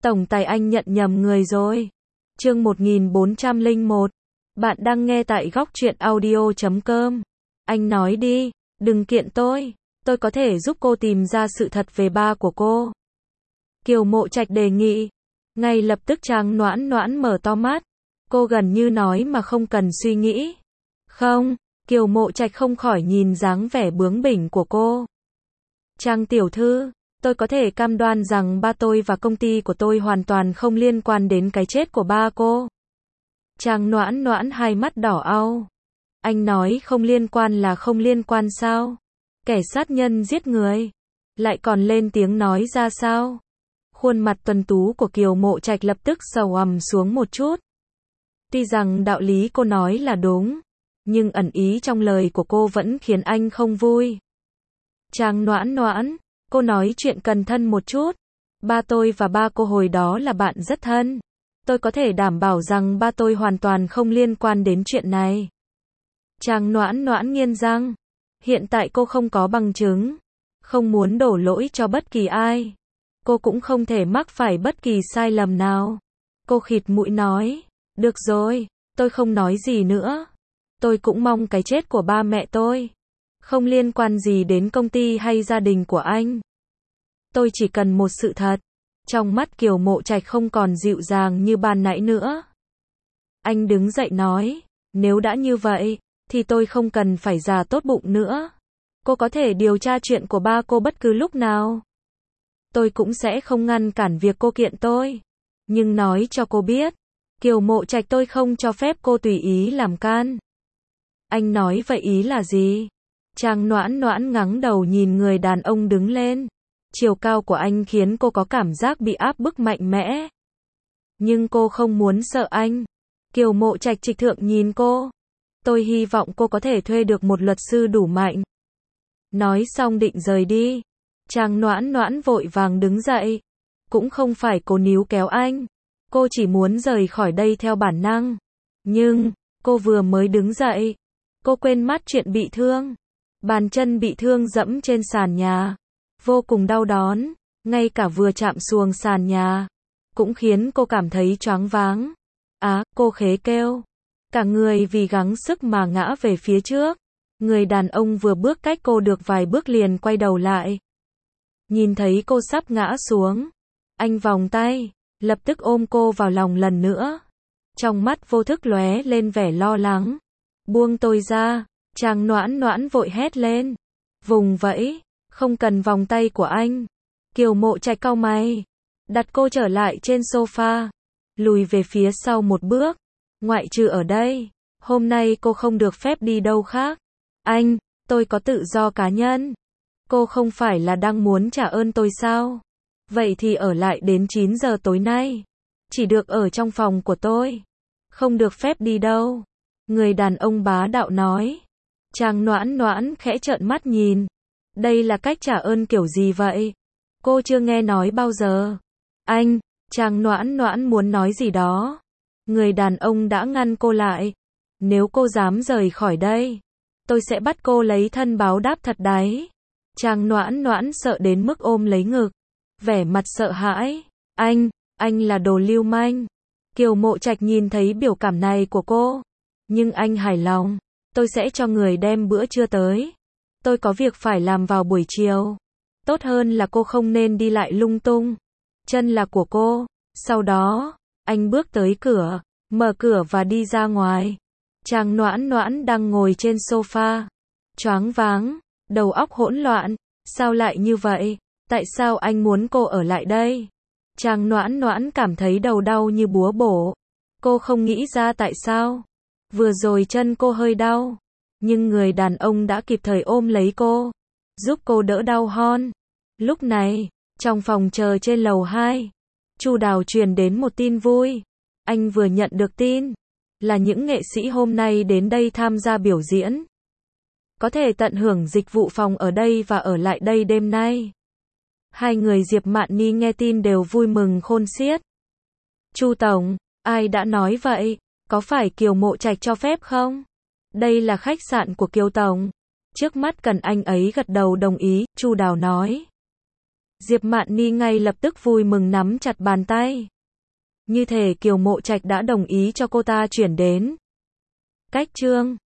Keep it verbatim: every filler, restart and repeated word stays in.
Tổng tài anh nhận nhầm người rồi. Chương một nghìn bốn trăm lẻ một. Bạn đang nghe tại góc truyện audio chấm com. Anh nói đi, đừng kiện tôi. Tôi có thể giúp cô tìm ra sự thật về ba của cô. Kiều Mộ Trạch đề nghị. Ngay lập tức Trang Noãn Noãn mở to mắt. Cô gần như nói mà không cần suy nghĩ. Không, Kiều Mộ Trạch không khỏi nhìn dáng vẻ bướng bỉnh của cô. Trang tiểu thư, tôi có thể cam đoan rằng ba tôi và công ty của tôi hoàn toàn không liên quan đến cái chết của ba cô. Trang Noãn Noãn hai mắt đỏ au. Anh nói không liên quan là không liên quan sao? Kẻ sát nhân giết người, lại còn lên tiếng nói ra sao? Khuôn mặt tuấn tú của Kiều Mộ Trạch lập tức sầu ầm xuống một chút. Tuy rằng đạo lý cô nói là đúng, nhưng ẩn ý trong lời của cô vẫn khiến anh không vui. Trang Noãn Noãn, cô nói chuyện cẩn thận một chút. Ba tôi và ba cô hồi đó là bạn rất thân. Tôi có thể đảm bảo rằng ba tôi hoàn toàn không liên quan đến chuyện này. Trang Noãn Noãn nghiến răng. Hiện tại cô không có bằng chứng, không muốn đổ lỗi cho bất kỳ ai. Cô cũng không thể mắc phải bất kỳ sai lầm nào. Cô khịt mũi nói, được rồi, tôi không nói gì nữa. Tôi cũng mong cái chết của ba mẹ tôi không liên quan gì đến công ty hay gia đình của anh. Tôi chỉ cần một sự thật. Trong mắt Kiều Mộ Trạch không còn dịu dàng như ban nãy nữa. Anh đứng dậy nói, nếu đã như vậy, thì tôi không cần phải già tốt bụng nữa. Cô có thể điều tra chuyện của ba cô bất cứ lúc nào. Tôi cũng sẽ không ngăn cản việc cô kiện tôi. Nhưng nói cho cô biết, Kiều Mộ Trạch tôi không cho phép cô tùy ý làm can. Anh nói vậy ý là gì? Trang Noãn Noãn ngẩng đầu nhìn người đàn ông đứng lên. Chiều cao của anh khiến cô có cảm giác bị áp bức mạnh mẽ. Nhưng cô không muốn sợ anh. Kiều Mộ Trạch trịch thượng nhìn cô. Tôi hy vọng cô có thể thuê được một luật sư đủ mạnh. Nói xong định rời đi. Trang Noãn Noãn vội vàng đứng dậy. Cũng không phải cô níu kéo anh. Cô chỉ muốn rời khỏi đây theo bản năng. Nhưng, cô vừa mới đứng dậy. Cô quên mất chuyện bị thương. Bàn chân bị thương dẫm trên sàn nhà. Vô cùng đau đớn. Ngay cả vừa chạm xuống sàn nhà. Cũng khiến cô cảm thấy choáng váng. Á, à, cô khế kêu. Cả người vì gắng sức mà ngã về phía trước. Người đàn ông vừa bước cách cô được vài bước liền quay đầu lại. Nhìn thấy cô sắp ngã xuống. Anh vòng tay, lập tức ôm cô vào lòng lần nữa. Trong mắt vô thức lóe lên vẻ lo lắng. Buông tôi ra, Trang Noãn Noãn vội hét lên. Vùng vẫy, không cần vòng tay của anh. Kiều Mộ Trạch cau mày, đặt cô trở lại trên sofa, lùi về phía sau một bước. Ngoại trừ ở đây, hôm nay cô không được phép đi đâu khác. Anh, tôi có tự do cá nhân. Cô không phải là đang muốn trả ơn tôi sao? Vậy thì ở lại đến chín giờ tối nay. Chỉ được ở trong phòng của tôi. Không được phép đi đâu. Người đàn ông bá đạo nói. Trang Noãn Noãn khẽ trợn mắt nhìn. Đây là cách trả ơn kiểu gì vậy? Cô chưa nghe nói bao giờ. Anh, Trang Noãn Noãn muốn nói gì đó. Người đàn ông đã ngăn cô lại. Nếu cô dám rời khỏi đây, tôi sẽ bắt cô lấy thân báo đáp thật đấy. Trang Noãn Noãn sợ đến mức ôm lấy ngực. Vẻ mặt sợ hãi. Anh, anh là đồ lưu manh. Kiều Mộ Trạch nhìn thấy biểu cảm này của cô. Nhưng anh hài lòng. Tôi sẽ cho người đem bữa trưa tới. Tôi có việc phải làm vào buổi chiều. Tốt hơn là cô không nên đi lại lung tung. Chân là của cô. Sau đó, anh bước tới cửa, mở cửa và đi ra ngoài. Trang Noãn Noãn đang ngồi trên sofa. Choáng váng, đầu óc hỗn loạn. Sao lại như vậy? Tại sao anh muốn cô ở lại đây? Trang Noãn Noãn cảm thấy đầu đau như búa bổ. Cô không nghĩ ra tại sao. Vừa rồi chân cô hơi đau. Nhưng người đàn ông đã kịp thời ôm lấy cô. Giúp cô đỡ đau hon. Lúc này, trong phòng chờ trên lầu hai. Chu Đào truyền đến một tin vui. Anh vừa nhận được tin. Là những nghệ sĩ hôm nay đến đây tham gia biểu diễn. Có thể tận hưởng dịch vụ phòng ở đây và ở lại đây đêm nay. Hai người Diệp Mạn Ni nghe tin đều vui mừng khôn xiết. Chu Tổng, ai đã nói vậy? Có phải Kiều Mộ Trạch cho phép không? Đây là khách sạn của Kiều Tổng. Trước mắt cần anh ấy gật đầu đồng ý, Chu Đào nói. Diệp Mạn Ni ngay lập tức vui mừng nắm chặt bàn tay. Như thể Kiều Mộ Trạch đã đồng ý cho cô ta chuyển đến. Cách chương